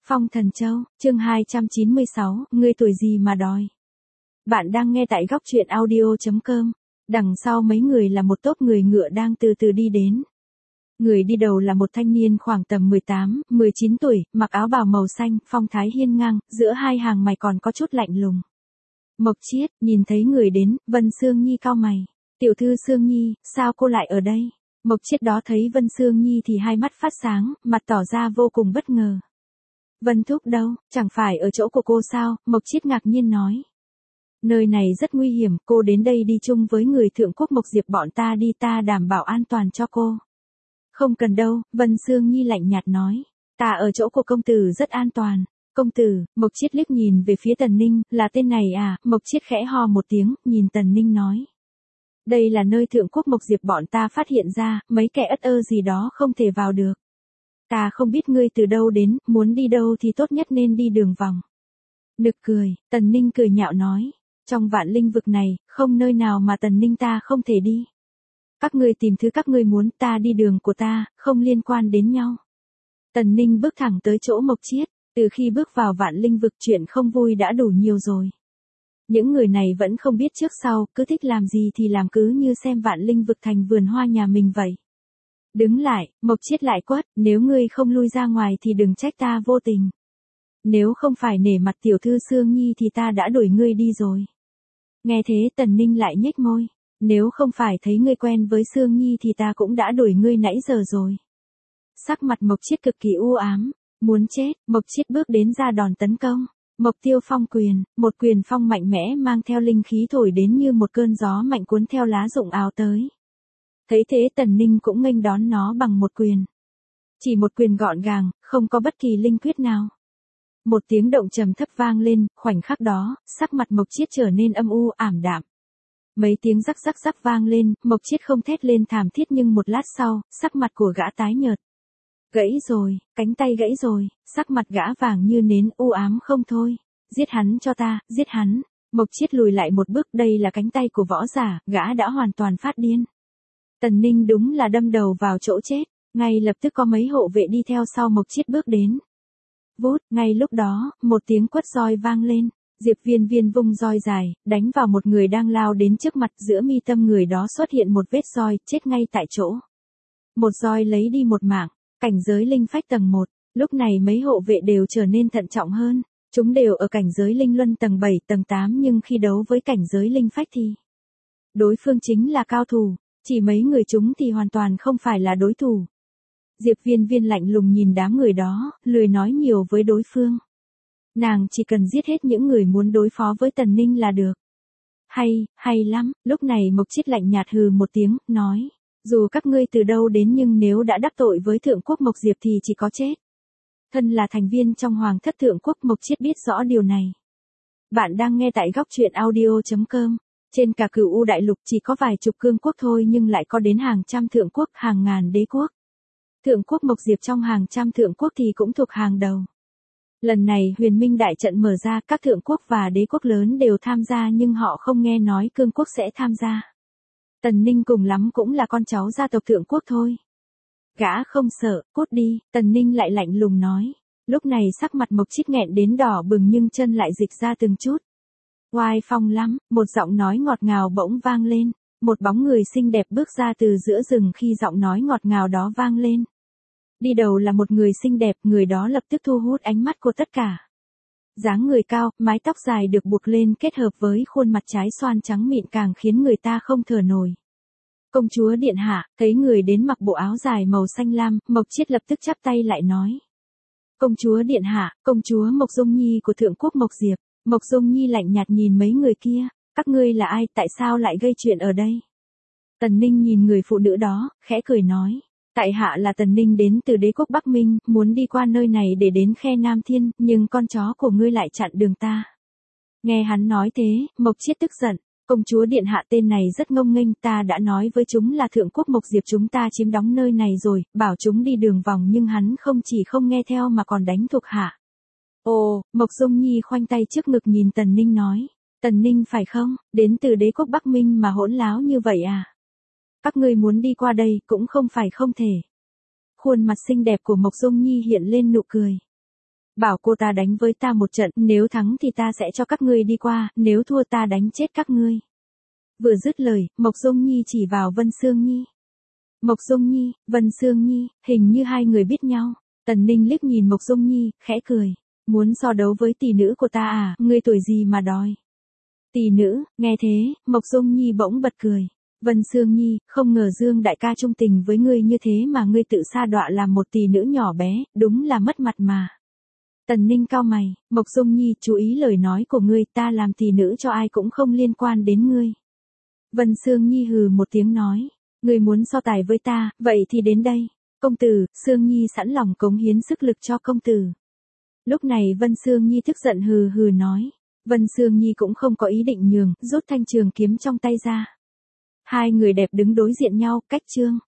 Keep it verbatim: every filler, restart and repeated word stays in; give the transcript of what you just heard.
Phong Thần Châu, chương hai trăm chín mươi sáu, ngươi tuổi gì mà đòi. Bạn đang nghe tại góc truyện audio chấm com. Đằng sau mấy người là một tốp người ngựa đang từ từ đi đến. Người đi đầu là một thanh niên khoảng tầm mười tám, mười chín tuổi, mặc áo bào màu xanh, phong thái hiên ngang, giữa hai hàng mày còn có chút lạnh lùng. Mộc Chiết, nhìn thấy người đến, Vân Sương Nhi cau mày. Tiểu thư Sương Nhi, sao cô lại ở đây? Mộc Chiết đó thấy Vân Sương Nhi thì hai mắt phát sáng, mặt tỏ ra vô cùng bất ngờ. Vân Thúc đâu, chẳng phải ở chỗ của cô sao? Mộc Chiết ngạc nhiên nói. Nơi này rất nguy hiểm, cô đến đây đi chung với người thượng quốc Mộc Diệp bọn ta đi, ta đảm bảo an toàn cho cô. Không cần đâu, Vân Sương Nhi lạnh nhạt nói. Ta ở chỗ của công tử rất an toàn. Công tử, Mộc Chiết liếc nhìn về phía Tần Ninh, là tên này à? Mộc Chiết khẽ ho một tiếng, nhìn Tần Ninh nói. Đây là nơi thượng quốc Mộc Diệp bọn ta phát hiện ra, mấy kẻ ất ơ gì đó không thể vào được. Ta không biết ngươi từ đâu đến, muốn đi đâu thì tốt nhất nên đi đường vòng. Nực cười, Tần Ninh cười nhạo nói. Trong vạn linh vực này, không nơi nào mà Tần Ninh ta không thể đi. Các ngươi tìm thứ các ngươi muốn, ta đi đường của ta, không liên quan đến nhau. Tần Ninh bước thẳng tới chỗ Mộc Chiết, từ khi bước vào vạn linh vực chuyện không vui đã đủ nhiều rồi. Những người này vẫn không biết trước sau, cứ thích làm gì thì làm, cứ như xem vạn linh vực thành vườn hoa nhà mình vậy. Đứng lại, Mộc Chiết lại quát, nếu ngươi không lui ra ngoài thì đừng trách ta vô tình. Nếu không phải nể mặt tiểu thư Sương Nhi thì ta đã đuổi ngươi đi rồi. Nghe thế Tần Ninh lại nhếch môi, nếu không phải thấy ngươi quen với Sương Nhi thì ta cũng đã đuổi ngươi nãy giờ rồi. Sắc mặt Mộc Chiết cực kỳ u ám, muốn chết, Mộc Chiết bước đến ra đòn tấn công. Mộc Tiêu Phong quyền, một quyền phong mạnh mẽ mang theo linh khí thổi đến như một cơn gió mạnh cuốn theo lá rụng ào tới. Thấy thế Tần Ninh cũng nghênh đón nó bằng một quyền. Chỉ một quyền gọn gàng, không có bất kỳ linh quyết nào. Một tiếng động trầm thấp vang lên, khoảnh khắc đó, sắc mặt Mộc Chiết trở nên âm u, ảm đạm. Mấy tiếng rắc rắc rắc vang lên, Mộc Chiết không thét lên thảm thiết nhưng một lát sau, sắc mặt của gã tái nhợt. Gãy rồi, cánh tay gãy rồi, sắc mặt gã vàng như nến, u ám không thôi. Giết hắn cho ta, giết hắn. Mộc Chiết lùi lại một bước, đây là cánh tay của võ giả, gã đã hoàn toàn phát điên. Tần Ninh đúng là đâm đầu vào chỗ chết, ngay lập tức có mấy hộ vệ đi theo sau Mộc Chiết bước đến. Vút, ngay lúc đó, một tiếng quất roi vang lên, Diệp Viên Viên vung roi dài, đánh vào một người đang lao đến trước mặt, giữa mi tâm người đó xuất hiện một vết roi, chết ngay tại chỗ. Một roi lấy đi một mạng, cảnh giới linh phách tầng một, lúc này mấy hộ vệ đều trở nên thận trọng hơn, chúng đều ở cảnh giới linh luân tầng bảy, tầng tám nhưng khi đấu với cảnh giới linh phách thì đối phương chính là cao thủ, chỉ mấy người chúng thì hoàn toàn không phải là đối thủ. Diệp Viên Viên lạnh lùng nhìn đám người đó, lười nói nhiều với đối phương. Nàng chỉ cần giết hết những người muốn đối phó với Tần Ninh là được. Hay, hay lắm, lúc này Mộc Chiết lạnh nhạt hừ một tiếng, nói. Dù các ngươi từ đâu đến nhưng nếu đã đắc tội với thượng quốc Mộc Diệp thì chỉ có chết. Thân là thành viên trong Hoàng thất thượng quốc, Mộc Chiết biết rõ điều này. Bạn đang nghe tại góc truyện audio chấm com. Trên cả Cửu U đại lục chỉ có vài chục cương quốc thôi nhưng lại có đến hàng trăm thượng quốc, hàng ngàn đế quốc. Thượng quốc Mộc Diệp trong hàng trăm thượng quốc thì cũng thuộc hàng đầu. Lần này Huyền Minh đại trận mở ra, các thượng quốc và đế quốc lớn đều tham gia nhưng họ không nghe nói cương quốc sẽ tham gia. Tần Ninh cùng lắm cũng là con cháu gia tộc thượng quốc thôi. Gã không sợ, cút đi, Tần Ninh lại lạnh lùng nói. Lúc này sắc mặt Mộc Chiết nghẹn đến đỏ bừng nhưng chân lại dịch ra từng chút. Oai phong lắm, một giọng nói ngọt ngào bỗng vang lên. Một bóng người xinh đẹp bước ra từ giữa rừng khi giọng nói ngọt ngào đó vang lên. Đi đầu là một người xinh đẹp, người đó lập tức thu hút ánh mắt của tất cả. Dáng người cao, mái tóc dài được buộc lên kết hợp với khuôn mặt trái xoan trắng mịn càng khiến người ta không thở nổi. Công chúa điện hạ, thấy người đến mặc bộ áo dài màu xanh lam, Mộc Chiết lập tức chắp tay lại nói. Công chúa điện hạ, công chúa Mộc Dung Nhi của thượng quốc Mộc Diệp. Mộc Dung Nhi lạnh nhạt nhìn mấy người kia, các ngươi là ai, tại sao lại gây chuyện ở đây? Tần Ninh nhìn người phụ nữ đó, khẽ cười nói. Tại hạ là Tần Ninh đến từ đế quốc Bắc Minh, muốn đi qua nơi này để đến khe Nam Thiên, nhưng con chó của ngươi lại chặn đường ta. Nghe hắn nói thế, Mộc Chiết tức giận, công chúa điện hạ tên này rất ngông nghênh, ta đã nói với chúng là thượng quốc Mộc Diệp chúng ta chiếm đóng nơi này rồi, bảo chúng đi đường vòng nhưng hắn không chỉ không nghe theo mà còn đánh thuộc hạ. Ồ, Mộc Dung Nhi khoanh tay trước ngực nhìn Tần Ninh nói, Tần Ninh phải không, đến từ đế quốc Bắc Minh mà hỗn láo như vậy à? Các ngươi muốn đi qua đây cũng không phải không thể. Khuôn mặt xinh đẹp của Mộc Dung Nhi hiện lên nụ cười. Bảo cô ta đánh với ta một trận, nếu thắng thì ta sẽ cho các ngươi đi qua, nếu thua ta đánh chết các ngươi. Vừa dứt lời, Mộc Dung Nhi chỉ vào Vân Sương Nhi. Mộc Dung Nhi, Vân Sương Nhi, hình như hai người biết nhau. Tần Ninh liếc nhìn Mộc Dung Nhi, khẽ cười. Muốn so đấu với tỷ nữ của ta à, ngươi tuổi gì mà đòi. Tỷ nữ, nghe thế, Mộc Dung Nhi bỗng bật cười. Vân Sương Nhi, không ngờ Dương đại ca trung tình với ngươi như thế mà ngươi tự sa đọa làm một tỷ nữ nhỏ bé, đúng là mất mặt mà. Tần Ninh cau mày, Mộc Dung Nhi, chú ý lời nói của ngươi, ta làm tỷ nữ cho ai cũng không liên quan đến ngươi. Vân Sương Nhi hừ một tiếng nói, ngươi muốn so tài với ta, vậy thì đến đây. Công tử, Sương Nhi sẵn lòng cống hiến sức lực cho công tử. Lúc này Vân Sương Nhi tức giận hừ hừ nói. Vân Sương Nhi cũng không có ý định nhường, rút thanh trường kiếm trong tay ra. Hai người đẹp đứng đối diện nhau, cách chương.